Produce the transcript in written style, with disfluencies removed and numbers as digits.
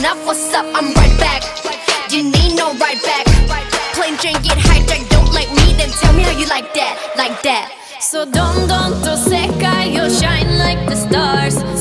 enough, what's up, I'm right back. You need no right back. Plane train get hijacked, don't like me, then tell me how you like that, like that. So don't to 세계, you shine like the stars.